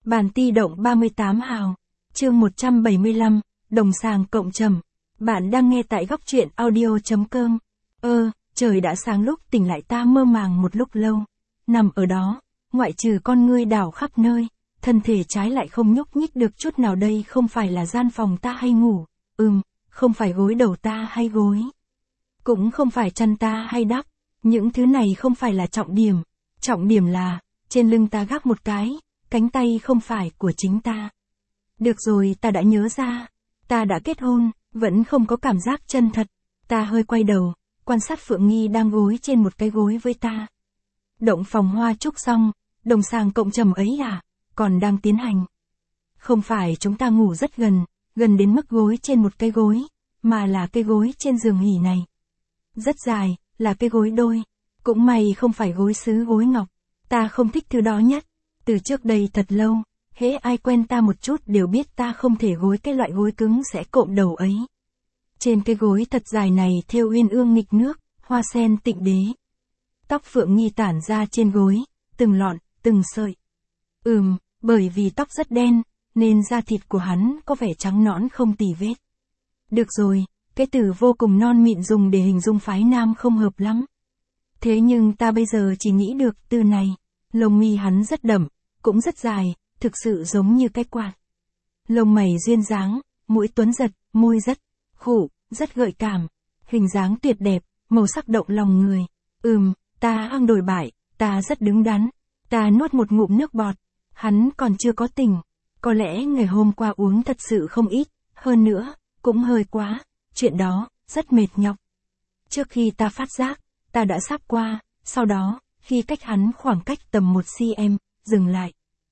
Bản ti động 38 hào. Chương 175, đồng sàng cộng trầm. Bạn đang nghe tại góc truyện audio.com. Trời đã sáng lúc tỉnh lại ta mơ màng một lúc lâu. Nằm ở đó, ngoại trừ con ngươi đảo khắp nơi, thân thể trái lại không nhúc nhích được chút nào. Đây không phải là gian phòng ta hay ngủ. Không phải gối đầu ta hay gối. Cũng không phải chăn ta hay đắp. Những thứ này không phải là trọng điểm. Trọng điểm là, trên lưng ta gác một cái, cánh tay không phải của chính ta. Được rồi, ta đã nhớ ra. Ta đã kết hôn, vẫn không có cảm giác chân thật. Ta hơi quay đầu, quan sát Phượng Nghi đang gối trên một cái gối với ta. Động phòng hoa trúc xong, đồng sàng cộng trầm ấy còn đang tiến hành. Không phải chúng ta ngủ rất gần đến mức gối trên một cái gối, mà là cái gối trên giường nghỉ này. Rất dài, là cái gối đôi. Cũng may không phải gối sứ gối ngọc. Ta không thích thứ đó nhất. Từ trước đây thật lâu, hễ ai quen ta một chút đều biết ta không thể gối cái loại gối cứng sẽ cộm đầu ấy. Trên cái gối thật dài này thêu uyên ương nghịch nước, hoa sen tịnh đế. Tóc Phượng Nghi tản ra trên gối, từng lọn, từng sợi. Bởi vì tóc rất đen, nên da thịt của hắn có vẻ trắng nõn không tì vết. Được rồi, cái từ vô cùng non mịn dùng để hình dung phái nam không hợp lắm. Thế nhưng ta bây giờ chỉ nghĩ được từ này. Lông mi hắn rất đậm, cũng rất dài, thực sự giống như cái quạt. Lông mày duyên dáng, mũi tuấn giật, môi rất khụ, rất gợi cảm. Hình dáng tuyệt đẹp, màu sắc động lòng người. Ta hăng đổi bại, ta rất đứng đắn. Ta nuốt một ngụm nước bọt. Hắn còn chưa có tỉnh. Có lẽ ngày hôm qua uống thật sự không ít, hơn nữa, cũng hơi quá. Chuyện đó, rất mệt nhọc. Trước khi ta phát giác, ta đã sắp qua, sau đó, khi cách hắn khoảng cách tầm 1 cm, dừng lại.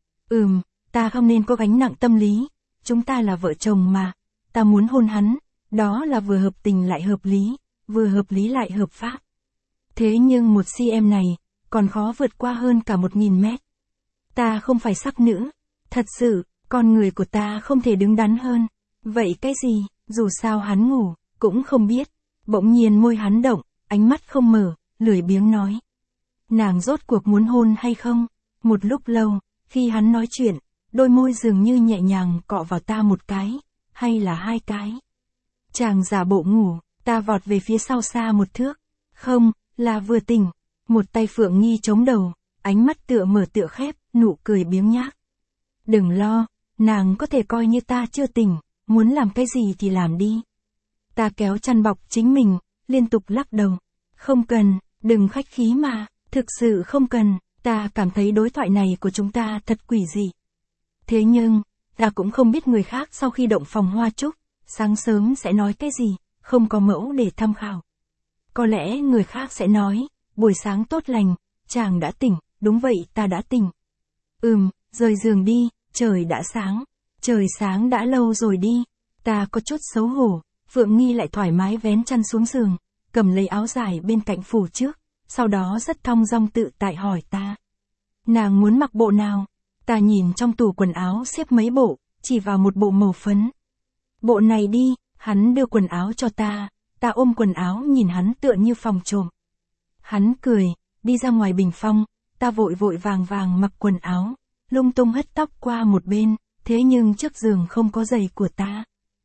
Ta không nên có gánh nặng tâm lý, chúng ta là vợ chồng mà, ta muốn hôn hắn, đó là vừa hợp tình lại hợp lý, vừa hợp lý lại hợp pháp. Thế nhưng 1 cm này, còn khó vượt qua hơn cả 1000 mét. Ta không phải sắc nữ, thật sự, con người của ta không thể đứng đắn hơn. Vậy cái gì, dù sao hắn ngủ, cũng không biết. Bỗng nhiên môi hắn động, ánh mắt không mở, lười biếng nói. Nàng rốt cuộc muốn hôn hay không? Một lúc lâu, khi hắn nói chuyện, đôi môi dường như nhẹ nhàng cọ vào ta một cái, hay là 2 cái. Chàng giả bộ ngủ, ta vọt về phía sau xa 1 thước. Không, là vừa tỉnh. Một tay Phượng Nghi chống đầu, ánh mắt tựa mở tựa khép, nụ cười biếng nhác. Đừng lo, nàng có thể coi như ta chưa tỉnh, muốn làm cái gì thì làm đi. Ta kéo chăn bọc chính mình, liên tục lắc đầu. Không cần, đừng khách khí mà, thực sự không cần, ta cảm thấy đối thoại này của chúng ta thật quỷ dị. Thế nhưng, ta cũng không biết người khác sau khi động phòng hoa trúc, sáng sớm sẽ nói cái gì, không có mẫu để tham khảo. Có lẽ người khác sẽ nói, buổi sáng tốt lành, chàng đã tỉnh, đúng vậy ta đã tỉnh. Rời giường đi, trời đã sáng, trời sáng đã lâu rồi đi, ta có chút xấu hổ. Phượng Nghi lại thoải mái vén chăn xuống giường, cầm lấy áo dài bên cạnh phủ trước, sau đó rất thong dong tự tại hỏi ta. Nàng muốn mặc bộ nào? Ta nhìn trong tủ quần áo xếp mấy bộ, chỉ vào một bộ màu phấn. Bộ này đi, hắn đưa quần áo cho ta, ta ôm quần áo nhìn hắn tựa như phòng trộm. Hắn cười, đi ra ngoài bình phong, ta vội vội vàng vàng mặc quần áo, lung tung hất tóc qua một bên, thế nhưng trước giường không có giày của ta.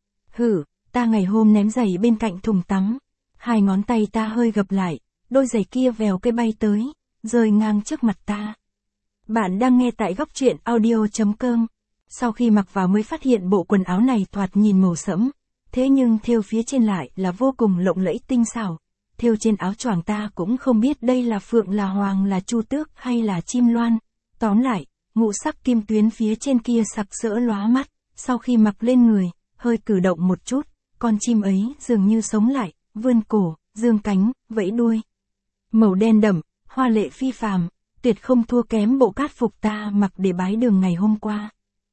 Ta ngày hôm ném giày bên cạnh thùng tắm. 2 ngón tay ta hơi gập lại, đôi giày kia vèo cái bay tới, rơi ngang trước mặt ta. Bạn đang nghe tại góc truyện audio.com. Sau khi mặc vào mới phát hiện bộ quần áo này thoạt nhìn màu sẫm, thế nhưng thêu phía trên lại là vô cùng lộng lẫy tinh xảo. Thêu trên áo choàng ta cũng không biết đây là phượng là hoàng là chu tước hay là chim loan. Tóm lại, ngũ sắc kim tuyến phía trên kia sặc sỡ lóa mắt, sau khi mặc lên người, hơi cử động một chút. Con chim ấy dường như sống lại, vươn cổ, dương cánh, vẫy đuôi. Màu đen đậm, hoa lệ phi phàm, tuyệt không thua kém bộ cát phục ta mặc để bái đường ngày hôm qua.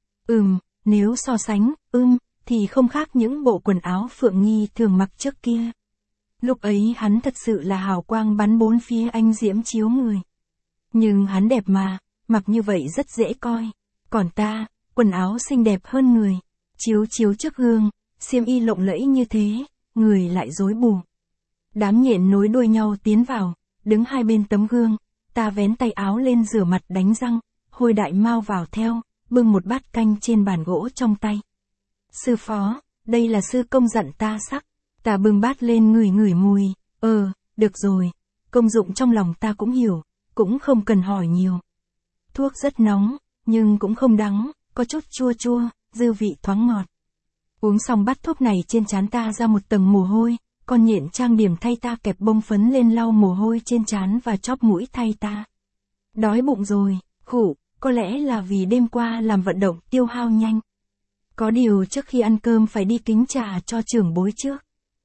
Nếu so sánh, thì không khác những bộ quần áo Phượng Nghi thường mặc trước kia. Lúc ấy hắn thật sự là hào quang bắn bốn phía anh diễm chiếu người. Nhưng hắn đẹp mà, mặc như vậy rất dễ coi. Còn ta, quần áo xinh đẹp hơn người, chiếu chiếu trước gương. Xiêm y lộng lẫy như thế, người lại rối bù. Đám nhện nối đuôi nhau tiến vào, đứng hai bên tấm gương, ta vén tay áo lên rửa mặt đánh răng, Hôi Đại Mao vào theo, bưng một bát canh trên bàn gỗ trong tay. Sư phó, đây là sư công dặn ta sắc. Ta bưng bát lên ngửi ngửi mùi, được rồi, công dụng trong lòng ta cũng hiểu, cũng không cần hỏi nhiều. Thuốc rất nóng, nhưng cũng không đắng, có chút chua chua, dư vị thoáng ngọt. Uống xong bát thuốc này trên trán ta ra một tầng mồ hôi, con nhện trang điểm thay ta kẹp bông phấn lên lau mồ hôi trên trán và chóp mũi thay ta. Đói bụng rồi, khụ, có lẽ là vì đêm qua làm vận động tiêu hao nhanh. Có điều trước khi ăn cơm phải đi kính trà cho trưởng bối trước.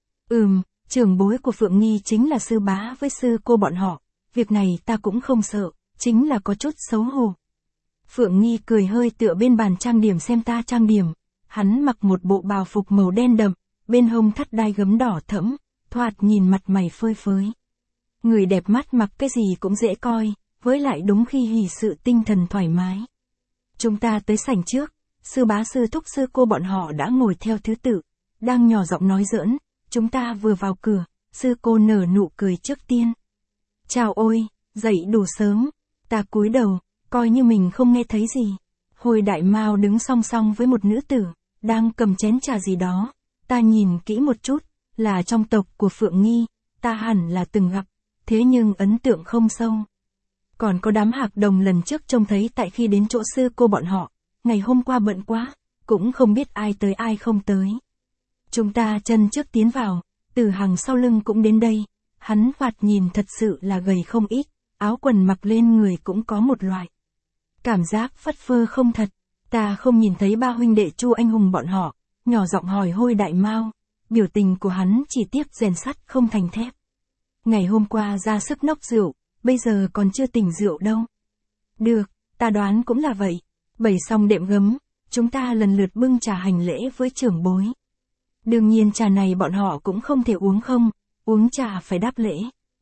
Trưởng bối của Phượng Nghi chính là sư bá với sư cô bọn họ, việc này ta cũng không sợ, chính là có chút xấu hổ. Phượng Nghi cười hơi tựa bên bàn trang điểm xem ta trang điểm, hắn mặc một bộ bào phục màu đen đậm, bên hông thắt đai gấm đỏ thẫm, thoạt nhìn mặt mày phơi phới. Người đẹp mắt mặc cái gì cũng dễ coi, với lại đúng khi hỉ sự tinh thần thoải mái. Chúng ta tới sảnh trước, sư bá sư thúc sư cô bọn họ đã ngồi theo thứ tự, đang nhỏ giọng nói giỡn, chúng ta vừa vào cửa, sư cô nở nụ cười trước tiên. Chào ôi, dậy đủ sớm, ta cúi đầu, coi như mình không nghe thấy gì. Hồi Đại Mao đứng song song với một nữ tử, đang cầm chén trà gì đó, ta nhìn kỹ một chút, là trong tộc của Phượng Nghi, ta hẳn là từng gặp, thế nhưng ấn tượng không sâu. Còn có đám Hạc Đồng lần trước trông thấy tại khi đến chỗ sư cô bọn họ, ngày hôm qua bận quá, cũng không biết ai tới ai không tới. Chúng ta chân trước tiến vào, Từ Hằng sau lưng cũng đến đây, hắn thoạt nhìn thật sự là gầy không ít, áo quần mặc lên người cũng có một loại cảm giác phất phơ không thật. Ta không nhìn thấy ba huynh đệ Chu anh hùng bọn họ, nhỏ giọng hỏi Hôi Đại Mao, biểu tình của hắn chỉ tiếc rèn sắt không thành thép. Ngày hôm qua ra sức nốc rượu, bây giờ còn chưa tỉnh rượu đâu. Được, ta đoán cũng là vậy. Bày xong đệm gấm, chúng ta lần lượt bưng trà hành lễ với trưởng bối. Đương nhiên trà này bọn họ cũng không thể uống không, uống trà phải đáp lễ.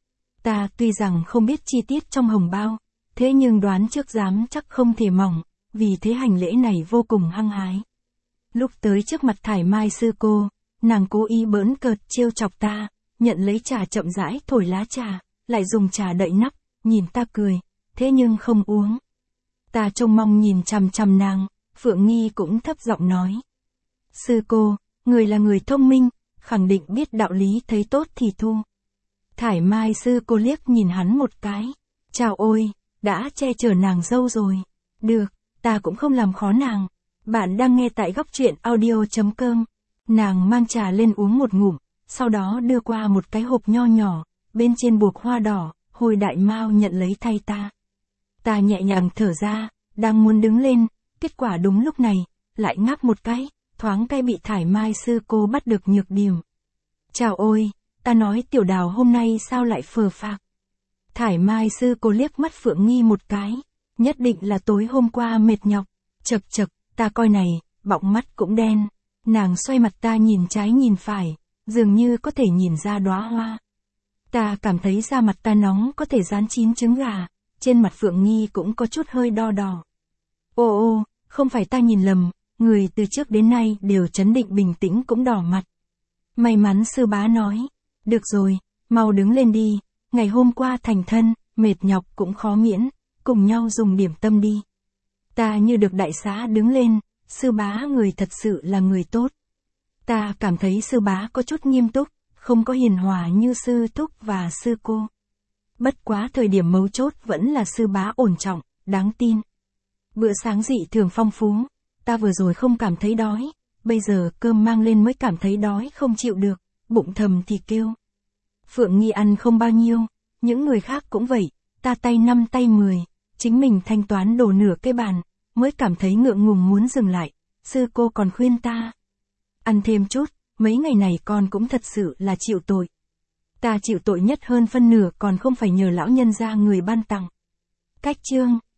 Ta tuy rằng không biết chi tiết trong hồng bao, thế nhưng đoán trước dám chắc không thể mỏng, vì thế hành lễ này vô cùng hăng hái. Lúc tới trước mặt Thải Mai sư cô, nàng cố ý bỡn cợt trêu chọc ta, nhận lấy trà chậm rãi thổi lá trà, lại dùng trà đậy nắp, nhìn ta cười, thế nhưng không uống. Ta trông mong nhìn chằm chằm nàng, Phượng Nghi cũng thấp giọng nói. Sư cô, người là người thông minh, khẳng định biết đạo lý thấy tốt thì thu. Thải Mai sư cô liếc nhìn hắn một cái. Chào ôi, đã che chở nàng dâu rồi. Được, ta cũng không làm khó nàng. Bạn đang nghe tại góc truyện audio.com. Nàng mang trà lên uống một ngụm, sau đó đưa qua một cái hộp nho nhỏ, bên trên buộc hoa đỏ, Hồi Đại Mao nhận lấy thay ta. Ta nhẹ nhàng thở ra, đang muốn đứng lên, kết quả đúng lúc này, lại ngáp một cái, thoáng cái bị Thải Mai sư cô bắt được nhược điểm. Chào ôi, ta nói Tiểu Đào hôm nay sao lại phờ phạc. Thải Mai sư cô liếc mắt Phượng Nghi một cái, nhất định là tối hôm qua mệt nhọc, chật chật, ta coi này, bọng mắt cũng đen. Nàng xoay mặt ta nhìn trái nhìn phải, dường như có thể nhìn ra đóa hoa. Ta cảm thấy da mặt ta nóng có thể rán chín trứng gà, trên mặt Phượng Nghi cũng có chút hơi đo đỏ. Ô, không phải ta nhìn lầm, người từ trước đến nay đều trấn định bình tĩnh cũng đỏ mặt. May mắn sư bá nói, được rồi, mau đứng lên đi, ngày hôm qua thành thân, mệt nhọc cũng khó miễn, cùng nhau dùng điểm tâm đi. Ta như được đại xá đứng lên, sư bá người thật sự là người tốt. Ta cảm thấy sư bá có chút nghiêm túc, không có hiền hòa như sư thúc và sư cô. Bất quá thời điểm mấu chốt vẫn là sư bá ổn trọng, đáng tin. Bữa sáng dị thường phong phú, ta vừa rồi không cảm thấy đói, bây giờ cơm mang lên mới cảm thấy đói không chịu được, bụng thầm thì kêu. Phượng Nghi ăn không bao nhiêu, những người khác cũng vậy, ta tay 5 tay 10, chính mình thanh toán đổ nửa cái bàn, mới cảm thấy ngượng ngùng muốn dừng lại, sư cô còn khuyên ta. Ăn thêm chút, mấy ngày này con cũng thật sự là chịu tội. Ta chịu tội nhất hơn phân nửa còn không phải nhờ lão nhân gia người ban tặng. Cách chương